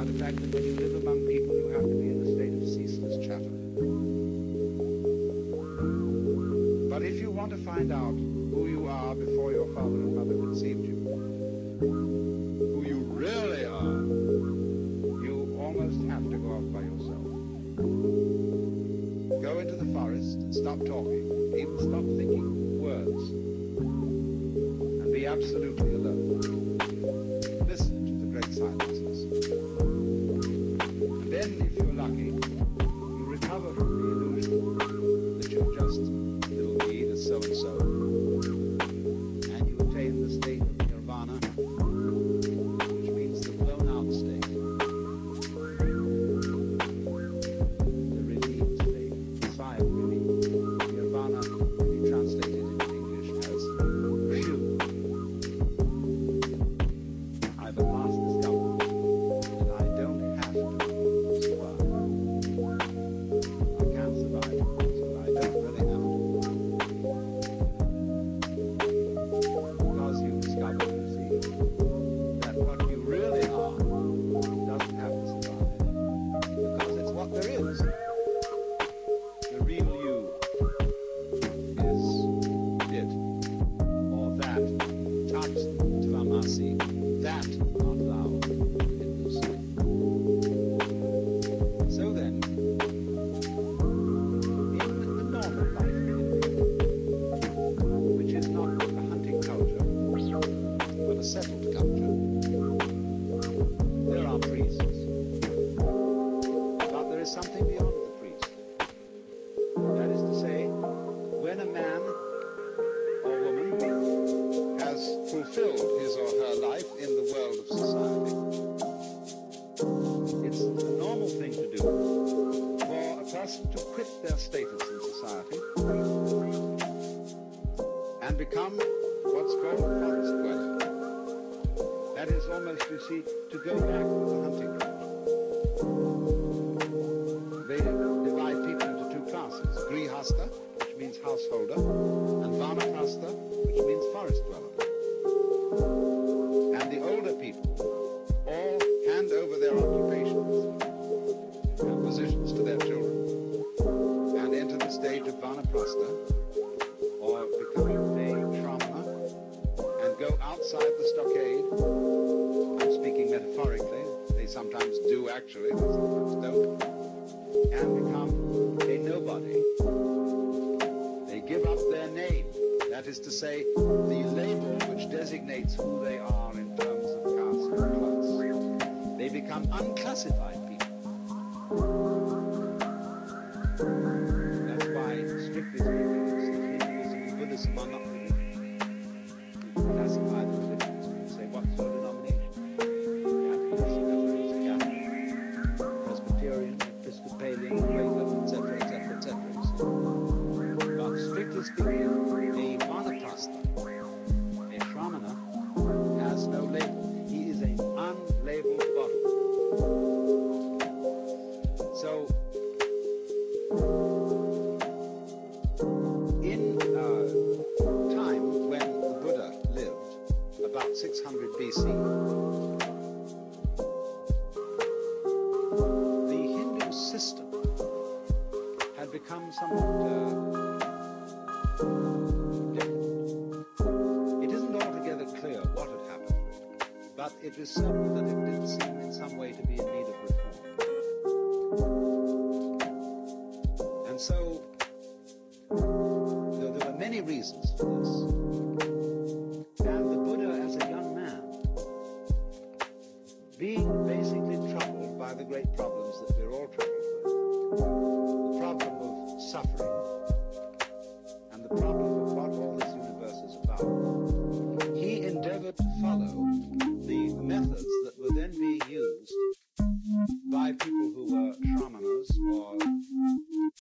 by the fact that when you live among people, you have to be in a state of ceaseless chatter. But if you want to find out who you are before your father and mother conceived you, who you really are, you almost have to go off by yourself. Go into the forest and stop talking, even stop thinking words, and be absolutely alone. Listen to the great silences. And then, if you're lucky, you recover from the illusion that you're just little me, the so-and-so, and you attain the state of nirvana, which means the blown-out state, the relieved state, the sigh of relief. Nirvana can be translated into English as phew. I've at last discovered that I don't have to survive. I can survive, but I don't really have to. Because you discover, you see, that what you really are doesn't have to survive. Because it's what there is. The real you is it, or that, tat tvamasi, that art thou, Hindus say. So then, in the normal life of India, which is not a hunting culture, but a settled culture, there are priests. But there is something beyond the priest. That is to say, when a man or woman has fulfilled his or her life in the world of society, it's the normal thing to do for a person to quit their status in society and become what's called a forest dweller. That is almost, you see, to go back to the hunting ground. They divide people into two classes: grihasta, which means householder, and vanaprastha, which means forest dweller. And the older people all hand over their occupations and positions to their children and enter the stage of vanaprastha, or become a shramana, and go outside the stockade. I'm speaking metaphorically. They sometimes do actually, they sometimes don't. And become a nobody. They give up their name. That is to say, the label which designates who they are in terms of caste and class. They become unclassified people. That's why, strictly speaking, Hinduism and Buddhism are not religions. You can classify the religions and say, what's your denomination? Catholic, Presbyterian, Episcopalian, Quaker, etc., etc., etc. But strictly speaking, a vanaprastha, a shramana, has no label. He is an unlabeled body. So, in time when the Buddha lived, about 600 BC, the Hindu system had become somewhat different. It isn't altogether clear what had happened, but it is certain that it did seem in some way to be in need of reform. And so, there were many reasons for this. And the Buddha, as a young man, being basically troubled by the great problems that we're all troubled with, the problem of suffering and the problem